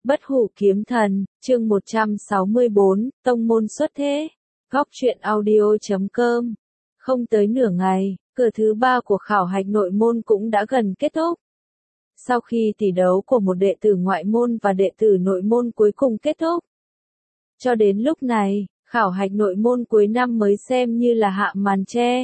Bất hủ kiếm thần, chương 164, tông môn xuất thế. Góc truyện audio.com. Không tới nửa ngày, cửa thứ 3 của khảo hạch nội môn cũng đã gần kết thúc. Sau khi tỷ đấu của một đệ tử ngoại môn và đệ tử nội môn cuối cùng kết thúc. Cho đến lúc này, khảo hạch nội môn cuối năm mới xem như là hạ màn che.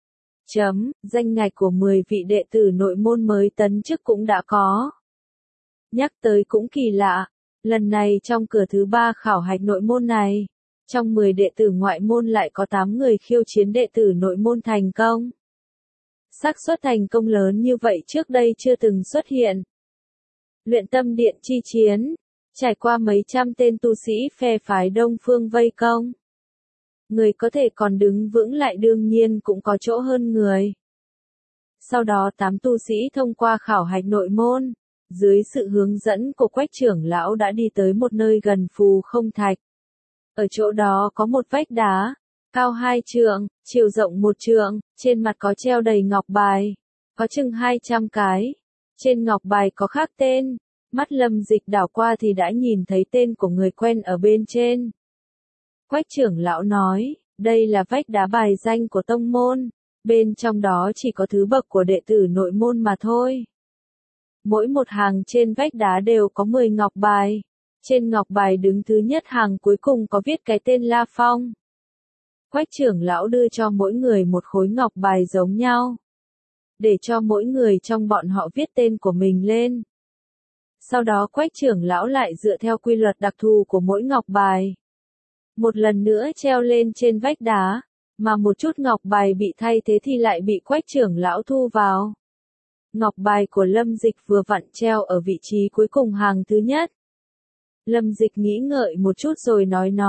Danh ngạch của 10 vị đệ tử nội môn mới tấn chức cũng đã có. Nhắc tới cũng kỳ lạ, lần này trong cửa thứ 3 khảo hạch nội môn này, trong 10 đệ tử ngoại môn lại có 8 người khiêu chiến đệ tử nội môn thành công. Xác suất thành công lớn như vậy trước đây chưa từng xuất hiện. Luyện tâm điện chi chiến, trải qua mấy trăm tên tu sĩ phe phái Đông Phương vây công. Người có thể còn đứng vững lại đương nhiên cũng có chỗ hơn người. Sau đó 8 tu sĩ thông qua khảo hạch nội môn, dưới sự hướng dẫn của Quách trưởng lão đã đi tới một nơi gần Phù Không Thạch. Ở chỗ đó có một vách đá, cao 2 trượng, chiều rộng 1 trượng, trên mặt có treo đầy ngọc bài, có chừng 200 cái. Trên ngọc bài có khắc tên, mắt Lâm Dịch đảo qua thì đã nhìn thấy tên của người quen ở bên trên. Quách trưởng lão nói, đây là vách đá bài danh của tông môn, bên trong đó chỉ có thứ bậc của đệ tử nội môn mà thôi. Mỗi một hàng trên vách đá đều có 10 ngọc bài. Trên ngọc bài đứng thứ nhất hàng cuối cùng có viết cái tên La Phong. Quách trưởng lão đưa cho mỗi người một khối ngọc bài giống nhau, để cho mỗi người trong bọn họ viết tên của mình lên. Sau đó Quách trưởng lão lại dựa theo quy luật đặc thù của mỗi ngọc bài, một lần nữa treo lên trên vách đá, mà một chút ngọc bài bị thay thế thì lại bị Quách trưởng lão thu vào. Ngọc bài của Lâm Dịch vừa vặn treo ở vị trí cuối cùng hàng thứ nhất. Lâm Dịch nghĩ ngợi một chút rồi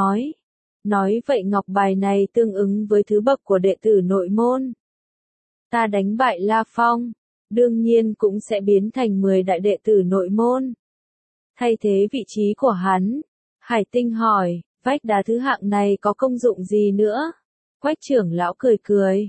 nói vậy ngọc bài này tương ứng với thứ bậc của đệ tử nội môn. Ta đánh bại La Phong, đương nhiên cũng sẽ biến thành 10 đại đệ tử nội môn. Thay thế vị trí của hắn, Hải Tinh hỏi, vách đá thứ hạng này có công dụng gì nữa? Quách trưởng lão cười,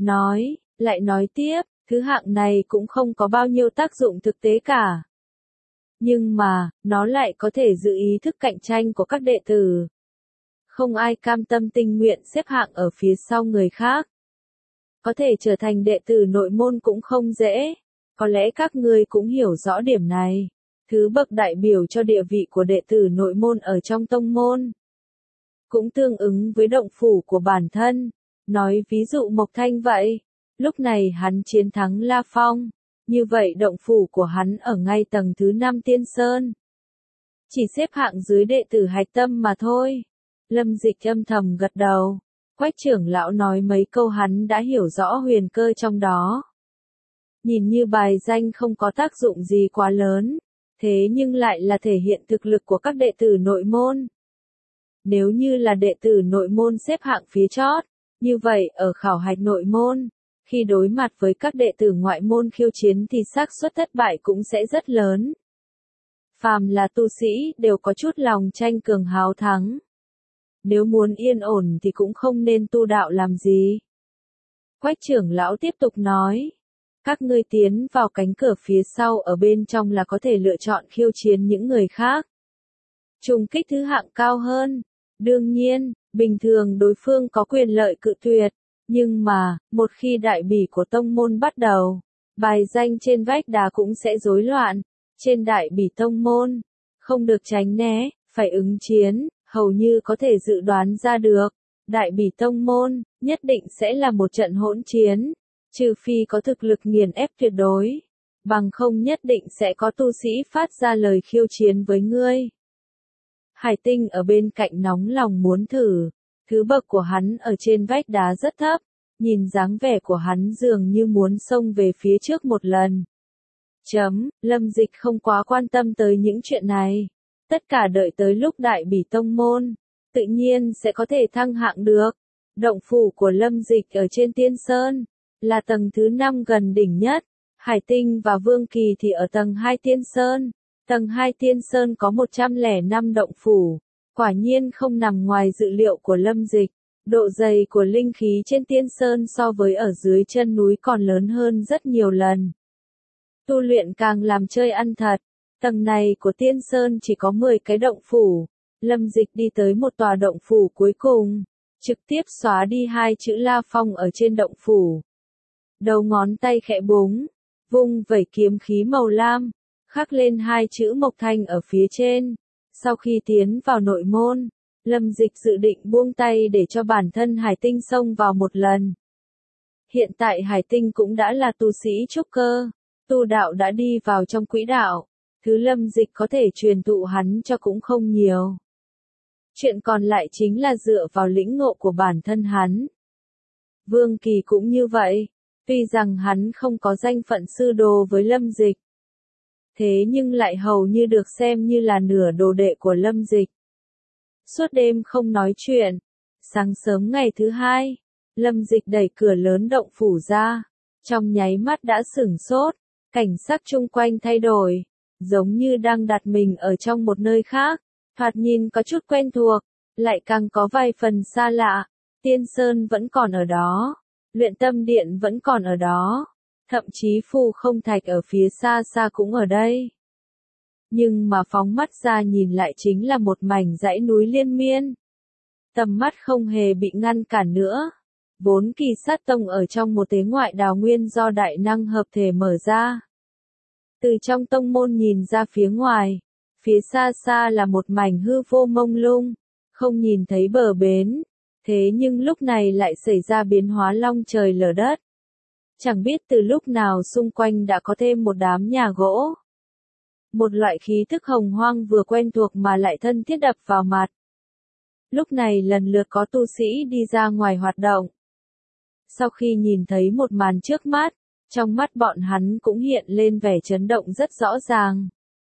lại nói tiếp, thứ hạng này cũng không có bao nhiêu tác dụng thực tế cả. Nhưng mà, nó lại có thể giữ ý thức cạnh tranh của các đệ tử. Không ai cam tâm tình nguyện xếp hạng ở phía sau người khác. Có thể trở thành đệ tử nội môn cũng không dễ. Có lẽ các ngươi cũng hiểu rõ điểm này. Thứ bậc đại biểu cho địa vị của đệ tử nội môn ở trong tông môn. Cũng tương ứng với động phủ của bản thân. Nói ví dụ Mộc Thanh vậy. Lúc này hắn chiến thắng La Phong. Như vậy động phủ của hắn ở ngay tầng thứ 5 Tiên Sơn. Chỉ xếp hạng dưới đệ tử hạch tâm mà thôi. Lâm Dịch âm thầm gật đầu. Quách trưởng lão nói mấy câu hắn đã hiểu rõ huyền cơ trong đó. Nhìn như bài danh không có tác dụng gì quá lớn, thế nhưng lại là thể hiện thực lực của các đệ tử nội môn. Nếu như là đệ tử nội môn xếp hạng phía chót, như vậy ở khảo hạch nội môn, khi đối mặt với các đệ tử ngoại môn khiêu chiến thì xác suất thất bại cũng sẽ rất lớn. Phàm là tu sĩ đều có chút lòng tranh cường háo thắng. Nếu muốn yên ổn thì cũng không nên tu đạo làm gì. Quách trưởng lão tiếp tục nói. Các ngươi tiến vào cánh cửa phía sau ở bên trong là có thể lựa chọn khiêu chiến những người khác. Trùng kích thứ hạng cao hơn. Đương nhiên, bình thường đối phương có quyền lợi cự tuyệt. Nhưng mà, một khi đại bỉ của tông môn bắt đầu, bài danh trên vách đá cũng sẽ rối loạn. Trên đại bỉ tông môn, không được tránh né, phải ứng chiến, hầu như có thể dự đoán ra được. Đại bỉ tông môn, nhất định sẽ là một trận hỗn chiến, trừ phi có thực lực nghiền ép tuyệt đối. Bằng không nhất định sẽ có tu sĩ phát ra lời khiêu chiến với ngươi. Hải Tinh ở bên cạnh nóng lòng muốn thử. Thứ bậc của hắn ở trên vách đá rất thấp, nhìn dáng vẻ của hắn dường như muốn xông về phía trước một lần. Lâm Dịch không quá quan tâm tới những chuyện này. Tất cả đợi tới lúc đại bỉ tông môn, tự nhiên sẽ có thể thăng hạng được. Động phủ của Lâm Dịch ở trên Tiên Sơn, là tầng thứ 5 gần đỉnh nhất. Hải Tinh và Vương Kỳ thì ở tầng 2 Tiên Sơn. Tầng 2 Tiên Sơn có 105 động phủ. Quả nhiên không nằm ngoài dự liệu của Lâm Dịch. Độ dày của linh khí trên Tiên Sơn so với ở dưới chân núi còn lớn hơn rất nhiều lần. Tu luyện càng làm chơi ăn thật. Tầng này của Tiên Sơn chỉ có 10 cái động phủ. Lâm Dịch đi tới một tòa động phủ cuối cùng, trực tiếp xóa đi 2 chữ La Phong ở trên động phủ. Đầu ngón tay khẽ búng, vung vẩy kiếm khí màu lam, khắc lên 2 chữ Mộc Thanh ở phía trên. Sau khi tiến vào nội môn, Lâm Dịch dự định buông tay để cho bản thân Hải Tinh xông vào một lần. Hiện tại Hải Tinh cũng đã là tu sĩ trúc cơ, tu đạo đã đi vào trong quỹ đạo, thứ Lâm Dịch có thể truyền thụ hắn cho cũng không nhiều. Chuyện còn lại chính là dựa vào lĩnh ngộ của bản thân hắn. Vương Kỳ cũng như vậy, tuy rằng hắn không có danh phận sư đồ với Lâm Dịch, thế nhưng lại hầu như được xem như là nửa đồ đệ của Lâm Dịch. Suốt đêm không nói chuyện, sáng sớm ngày thứ hai, Lâm Dịch đẩy cửa lớn động phủ ra, trong nháy mắt đã sửng sốt, cảnh sắc chung quanh thay đổi, giống như đang đặt mình ở trong một nơi khác, thoạt nhìn có chút quen thuộc, lại càng có vài phần xa lạ. Tiên Sơn vẫn còn ở đó, Luyện Tâm Điện vẫn còn ở đó, thậm chí Phù Không Thạch ở phía xa xa cũng ở đây. Nhưng mà phóng mắt ra nhìn lại chính là một mảnh dãy núi liên miên. Tầm mắt không hề bị ngăn cản nữa. Vốn Kỳ Sát Tông ở trong một thế ngoại đào nguyên do đại năng hợp thể mở ra. Từ trong tông môn nhìn ra phía ngoài, phía xa xa là một mảnh hư vô mông lung, không nhìn thấy bờ bến. Thế nhưng lúc này lại xảy ra biến hóa long trời lở đất. Chẳng biết từ lúc nào xung quanh đã có thêm một đám nhà gỗ. Một loại khí thức hồng hoang vừa quen thuộc mà lại thân thiết đập vào mặt. Lúc này lần lượt có tu sĩ đi ra ngoài hoạt động. Sau khi nhìn thấy một màn trước mắt, trong mắt bọn hắn cũng hiện lên vẻ chấn động rất rõ ràng.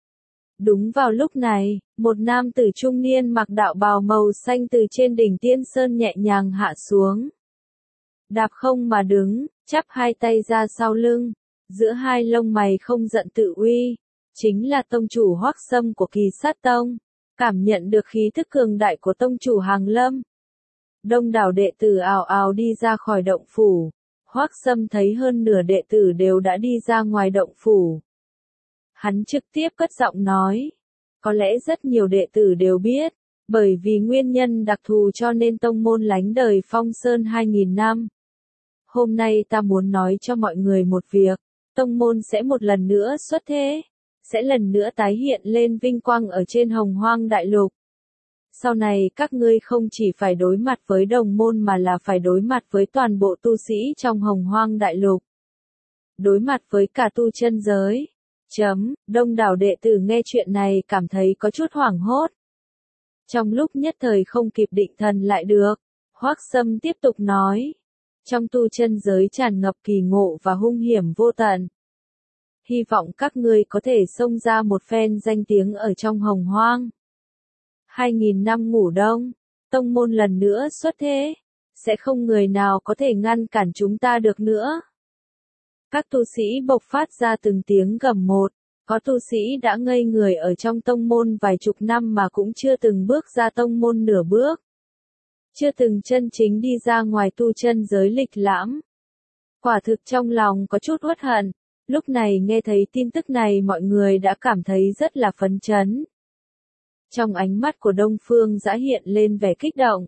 Đúng vào lúc này, một nam tử trung niên mặc đạo bào màu xanh từ trên đỉnh Tiên Sơn nhẹ nhàng hạ xuống. Đạp không mà đứng, chắp hai tay ra sau lưng, giữa hai lông mày không giận tự uy, chính là tông chủ Hoắc Sâm của Kỳ Sát Tông, cảm nhận được khí thức cường đại của tông chủ Hàng Lâm. Đông đảo đệ tử ào ào đi ra khỏi động phủ, Hoắc Sâm thấy hơn nửa đệ tử đều đã đi ra ngoài động phủ. Hắn trực tiếp cất giọng nói, có lẽ rất nhiều đệ tử đều biết, bởi vì nguyên nhân đặc thù cho nên tông môn lánh đời Phong Sơn 2000 năm. Hôm nay ta muốn nói cho mọi người một việc, tông môn sẽ một lần nữa xuất thế, sẽ lần nữa tái hiện lên vinh quang ở trên Hồng Hoang Đại Lục. Sau này các ngươi không chỉ phải đối mặt với đồng môn mà là phải đối mặt với toàn bộ tu sĩ trong Hồng Hoang Đại Lục. Đối mặt với cả tu chân giới. Đông đảo đệ tử nghe chuyện này cảm thấy có chút hoảng hốt. Trong lúc nhất thời không kịp định thần lại được, Hoắc Sâm tiếp tục nói. Trong tu chân giới tràn ngập kỳ ngộ và hung hiểm vô tận. Hy vọng các ngươi có thể xông ra một phen danh tiếng ở trong Hồng Hoang. 2000 năm ngủ đông, tông môn lần nữa xuất thế, sẽ không người nào có thể ngăn cản chúng ta được nữa. Các tu sĩ bộc phát ra từng tiếng gầm một, có tu sĩ đã ngây người ở trong tông môn vài chục năm mà cũng chưa từng bước ra tông môn nửa bước. Chưa từng chân chính đi ra ngoài tu chân giới lịch lãm. Quả thực trong lòng có chút uất hận, lúc này nghe thấy tin tức này mọi người đã cảm thấy rất là phấn chấn. Trong ánh mắt của Đông Phương Dã hiện lên vẻ kích động.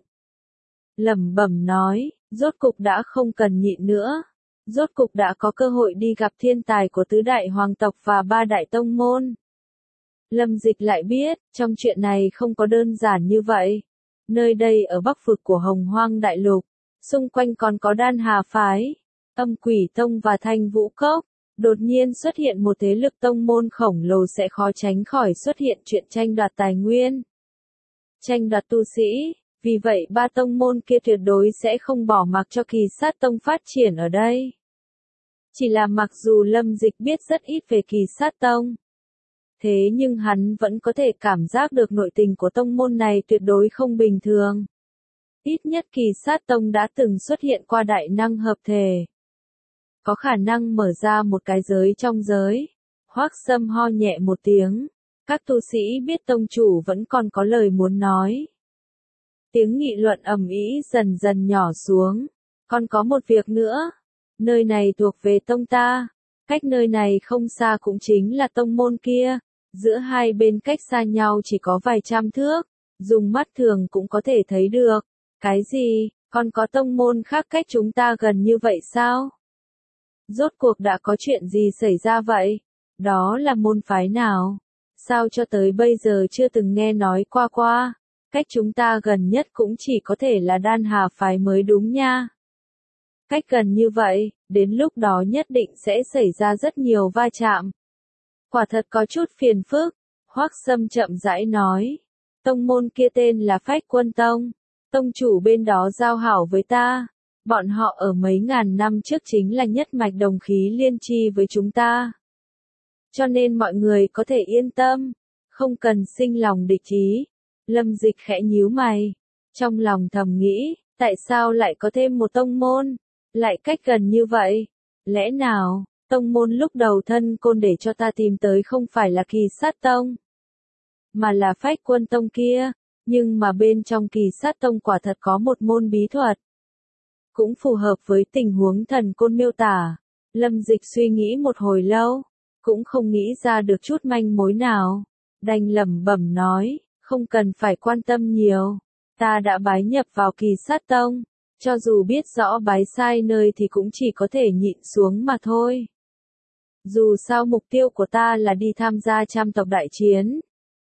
Lẩm bẩm nói, rốt cục đã không cần nhịn nữa. Rốt cục đã có cơ hội đi gặp thiên tài của tứ đại hoàng tộc và ba đại tông môn. Lâm Dịch lại biết, trong chuyện này không có đơn giản như vậy. Nơi đây ở bắc vực của Hồng Hoang Đại Lục, xung quanh còn có Đan Hà Phái, Âm Quỷ Tông và Thanh Vũ Cốc. Đột nhiên xuất hiện một thế lực tông môn khổng lồ sẽ khó tránh khỏi xuất hiện chuyện tranh đoạt tài nguyên. Tranh đoạt tu sĩ, vì vậy ba tông môn kia tuyệt đối sẽ không bỏ mặc cho Kỳ Sát Tông phát triển ở đây. Chỉ là mặc dù Lâm Dịch biết rất ít về Kỳ Sát Tông, thế nhưng hắn vẫn có thể cảm giác được nội tình của tông môn này tuyệt đối không bình thường. Ít nhất Kỳ Sát Tông đã từng xuất hiện qua đại năng hợp thể. Có khả năng mở ra một cái giới trong giới. Hoắc Sâm ho nhẹ một tiếng. Các tu sĩ biết tông chủ vẫn còn có lời muốn nói. Tiếng nghị luận ầm ĩ dần dần nhỏ xuống. Còn có một việc nữa. Nơi này thuộc về tông ta. Cách nơi này không xa cũng chính là tông môn kia. Giữa hai bên cách xa nhau chỉ có vài trăm thước, dùng mắt thường cũng có thể thấy được. Cái gì, còn có tông môn khác cách chúng ta gần như vậy sao? Rốt cuộc đã có chuyện gì xảy ra vậy? Đó là môn phái nào? Sao cho tới bây giờ chưa từng nghe nói qua? Cách chúng ta gần nhất cũng chỉ có thể là Đan Hà phái mới đúng nha. Cách gần như vậy, đến lúc đó nhất định sẽ xảy ra rất nhiều va chạm. Quả thật có chút phiền phức, Hoắc Sâm chậm rãi nói. Tông môn kia tên là Phách Quân Tông, tông chủ bên đó giao hảo với ta. Bọn họ ở mấy ngàn năm trước chính là nhất mạch đồng khí liên chi với chúng ta. Cho nên mọi người có thể yên tâm, không cần sinh lòng địch ý. Lâm Dịch khẽ nhíu mày, trong lòng thầm nghĩ, tại sao lại có thêm một tông môn, lại cách gần như vậy? Lẽ nào, tông môn lúc đầu thân côn để cho ta tìm tới không phải là Kỳ Sát Tông, mà là Phách Quân Tông kia, nhưng mà bên trong Kỳ Sát Tông quả thật có một môn bí thuật. Cũng phù hợp với tình huống thần côn miêu tả. Lâm Dịch suy nghĩ một hồi lâu, cũng không nghĩ ra được chút manh mối nào. Đành lẩm bẩm nói, không cần phải quan tâm nhiều. Ta đã bái nhập vào Kỳ Sát Tông, cho dù biết rõ bái sai nơi thì cũng chỉ có thể nhịn xuống mà thôi. Dù sao mục tiêu của ta là đi tham gia trăm tộc đại chiến.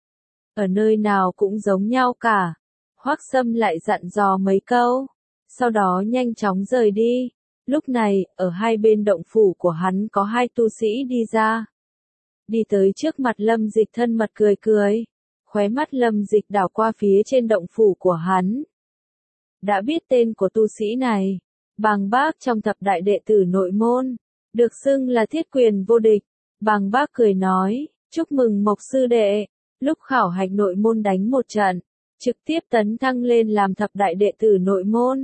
Ở nơi nào cũng giống nhau cả. Hoắc Sâm lại dặn dò mấy câu, sau đó nhanh chóng rời đi. Lúc này, ở hai bên động phủ của hắn có hai tu sĩ đi ra. Đi tới trước mặt Lâm Dịch thân mật cười. Khóe mắt Lâm Dịch đảo qua phía trên động phủ của hắn. Đã biết tên của tu sĩ này, Bàng Bác trong thập đại đệ tử nội môn, được xưng là thiết quyền vô địch. Bàng Bác cười nói, chúc mừng Mộc sư đệ, lúc khảo hạch nội môn đánh một trận, trực tiếp tấn thăng lên làm thập đại đệ tử nội môn.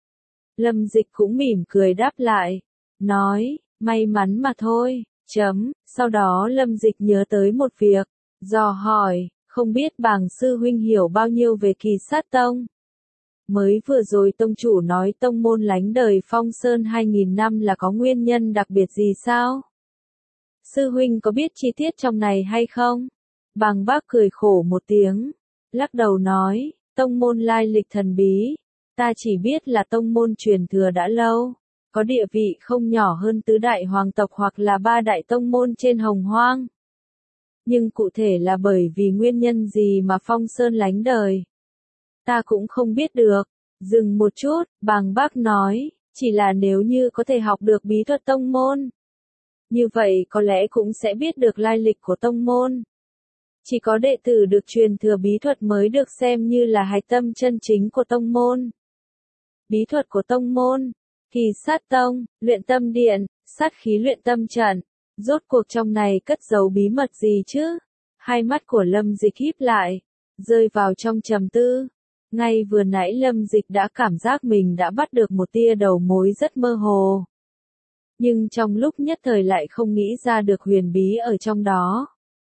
Lâm Dịch cũng mỉm cười đáp lại, nói, may mắn mà thôi, Sau đó Lâm Dịch nhớ tới một việc, dò hỏi, không biết Bàng sư huynh hiểu bao nhiêu về Kỳ Sát Tông. Mới vừa rồi tông chủ nói tông môn lánh đời Phong Sơn 2000 năm là có nguyên nhân đặc biệt gì sao? Sư huynh có biết chi tiết trong này hay không? Bàng Bác cười khổ một tiếng, lắc đầu nói, tông môn lai lịch thần bí, ta chỉ biết là tông môn truyền thừa đã lâu, có địa vị không nhỏ hơn tứ đại hoàng tộc hoặc là ba đại tông môn trên Hồng Hoang. Nhưng cụ thể là bởi vì nguyên nhân gì mà Phong Sơn lánh đời, ta cũng không biết được. Dừng một chút, Bàng Bác nói, chỉ là nếu như có thể học được bí thuật tông môn, như vậy có lẽ cũng sẽ biết được lai lịch của tông môn. Chỉ có đệ tử được truyền thừa bí thuật mới được xem như là hạch tâm chân chính của tông môn. Bí thuật của tông môn, Kỳ Sát Tông, luyện tâm điện, sát khí luyện tâm trận, rốt cuộc trong này cất giấu bí mật gì chứ? Hai mắt của Lâm Dịch híp lại, rơi vào trong trầm tư. Ngay vừa nãy Lâm Dịch đã cảm giác mình đã bắt được một tia đầu mối rất mơ hồ. Nhưng trong lúc nhất thời lại không nghĩ ra được huyền bí ở trong đó.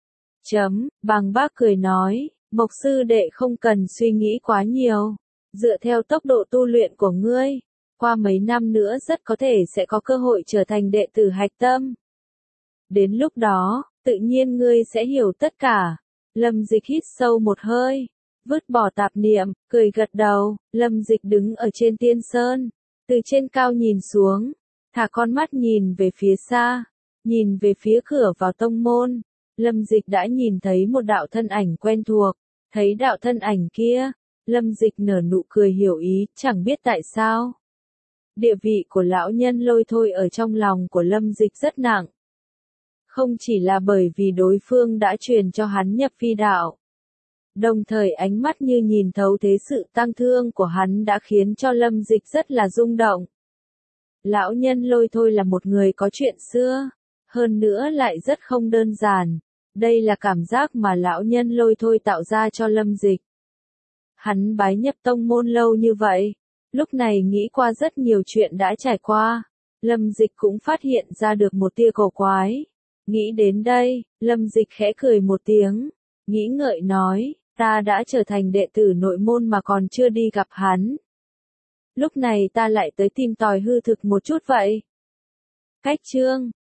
Bàng Bác cười nói, Mộc sư đệ không cần suy nghĩ quá nhiều. Dựa theo tốc độ tu luyện của ngươi, qua mấy năm nữa rất có thể sẽ có cơ hội trở thành đệ tử hạch tâm. Đến lúc đó, tự nhiên ngươi sẽ hiểu tất cả. Lâm Dịch hít sâu một hơi, vứt bỏ tạp niệm, cười gật đầu. Lâm Dịch đứng ở trên tiên sơn, từ trên cao nhìn xuống, thả con mắt nhìn về phía xa, nhìn về phía cửa vào tông môn. Lâm Dịch đã nhìn thấy một đạo thân ảnh quen thuộc, thấy đạo thân ảnh kia, Lâm Dịch nở nụ cười hiểu ý, chẳng biết tại sao. Địa vị của lão nhân Lôi Thôi ở trong lòng của Lâm Dịch rất nặng. Không chỉ là bởi vì đối phương đã truyền cho hắn nhập phi đạo. Đồng thời ánh mắt như nhìn thấu thế sự tăng thương của hắn đã khiến cho Lâm Dịch rất là rung động. Lão nhân Lôi Thôi là một người có chuyện xưa, hơn nữa lại rất không đơn giản. Đây là cảm giác mà lão nhân Lôi Thôi tạo ra cho Lâm Dịch. Hắn bái nhập tông môn lâu như vậy, lúc này nghĩ qua rất nhiều chuyện đã trải qua, Lâm Dịch cũng phát hiện ra được một tia cổ quái. Nghĩ đến đây, Lâm Dịch khẽ cười một tiếng, nghĩ ngợi nói, ta đã trở thành đệ tử nội môn mà còn chưa đi gặp hắn. Lúc này ta lại tới tìm tòi hư thực một chút vậy. Cách chương